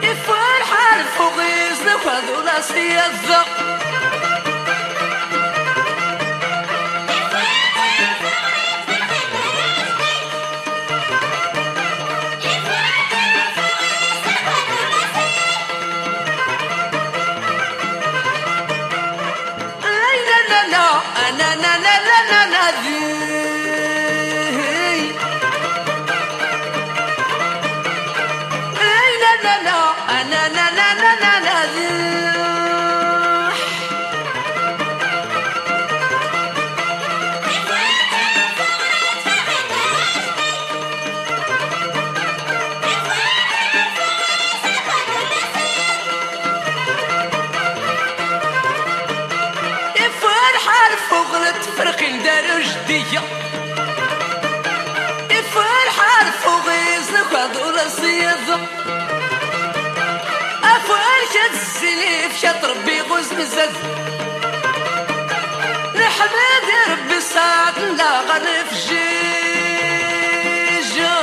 يفرح الفوقيس نفذ ولا سيذا فرقين دار جدية يفرح الفوغيز نخذ ورصيد أفرشة السليف شط ربي غوز مزد نحمد ربي صاد لا غنف جيجا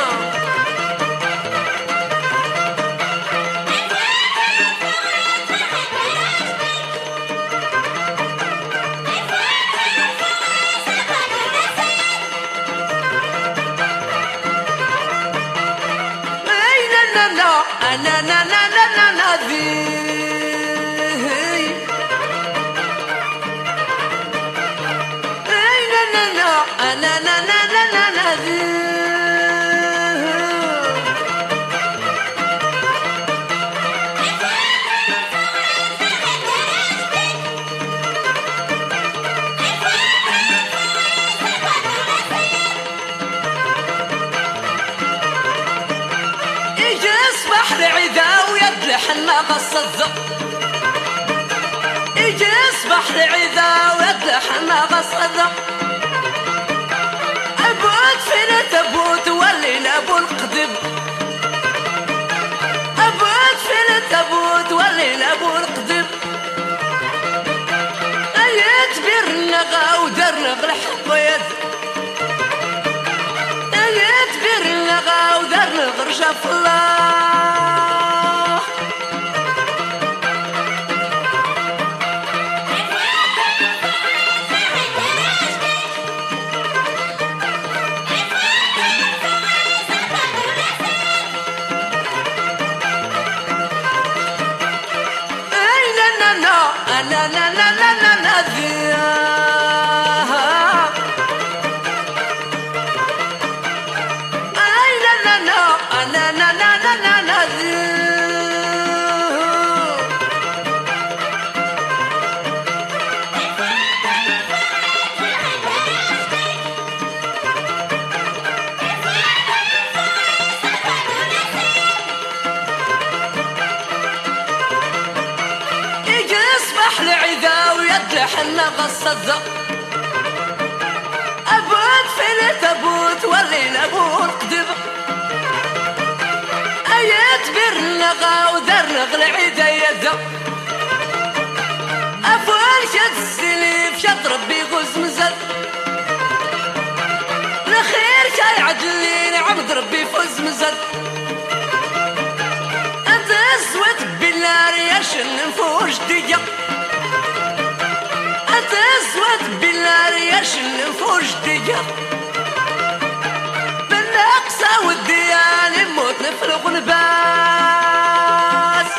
أنا ذي أنا ذي العذا ويدلح النغص يجي يصبح العذا ويدلح النغص أبوت فين تبوت ولي أبو القدب أبوت فين تبوت ولي أبو القدب أيت برنغا ودرنغ الحقيد أيت برنغا ودرنغ رجف الله أنا ذي أنا ذي يجي يصبح العذا ويدلح النغص أبوت فين تبوت ولي أبو القدب أيت برنغا ودرنغ العيدا يدا أفرشة السليف شط ربي غوز مزد الخير شاي عدلين عبد ربي فوز مزد أنت أسود بالنار يشن نفوش ديا أنت أسود بالنار يشن نفوش ديا بالأقصى والديان يموت نفرق نباس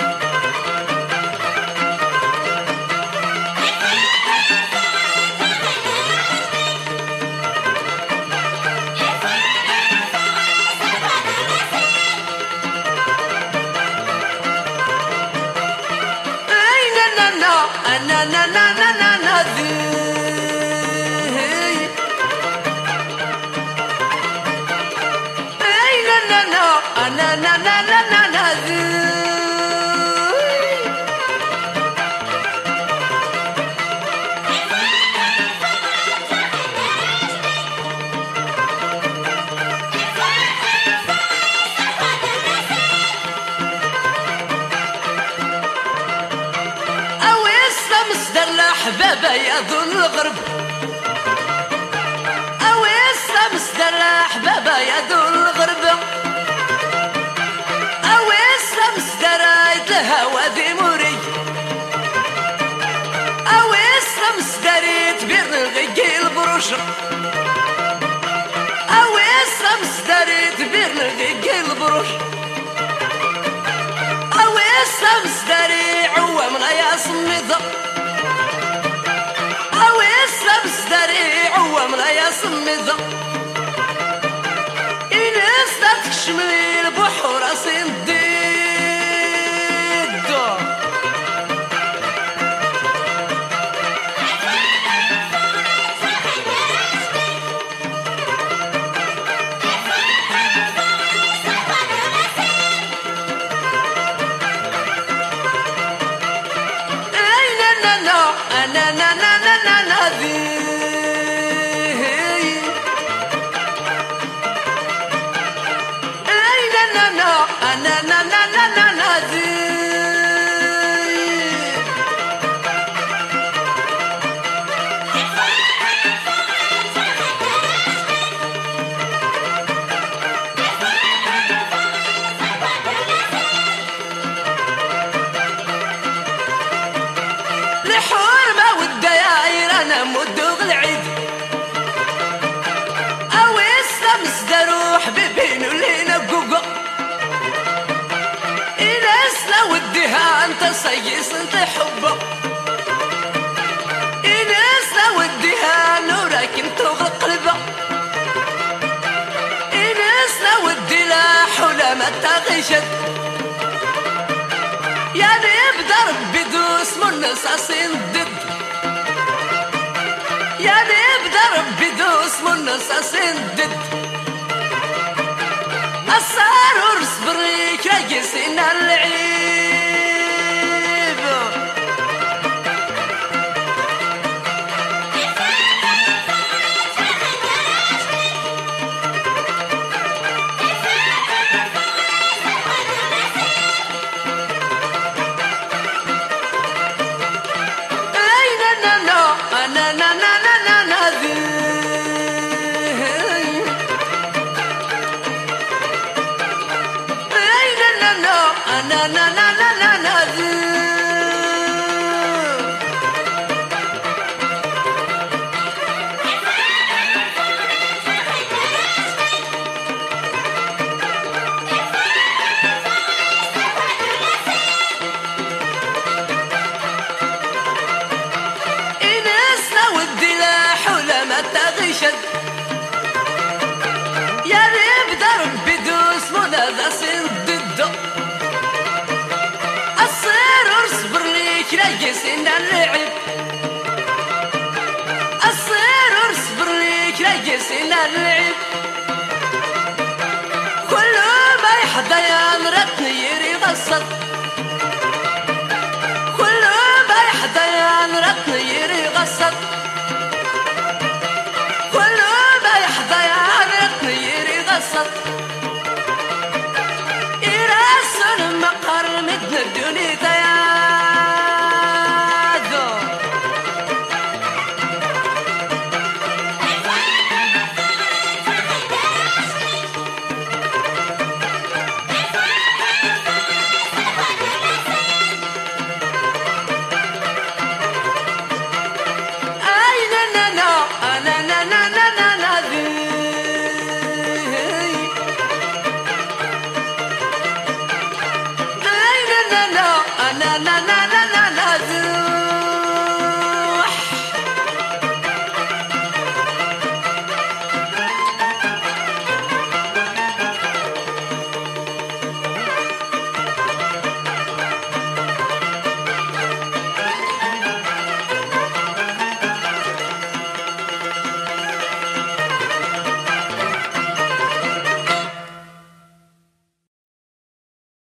أنا ذي أنا ذي أو يسلم مصدر الأحباب يظن الغرب أو يسلم مصدر الأحباب يظن الغرب أو يسلم مصدر ويضا إنس لا تكشملي البحور أصنديد لحرمة والداير أنا مدوغ العيد أو إسلام سدروح ببينو لينا قوقو إناس لو وديها أنت صيص أنت حبه إناس لو وديها نورك انت قلبه إناس لو ودي لا حول ما تغشد يعني يبدا ربي دوس من نصاصين ضد يعني يبدا ربي دوس من نصاصين ضد الصار ورصبريك يقسينا العيب يا ريب درب بدوس منادى صير ضده الصير اصبر ليك ريسنا اللعب الصير اصبر ليك ريسنا اللعب كل ما يحضى يا مرتني يريد الصد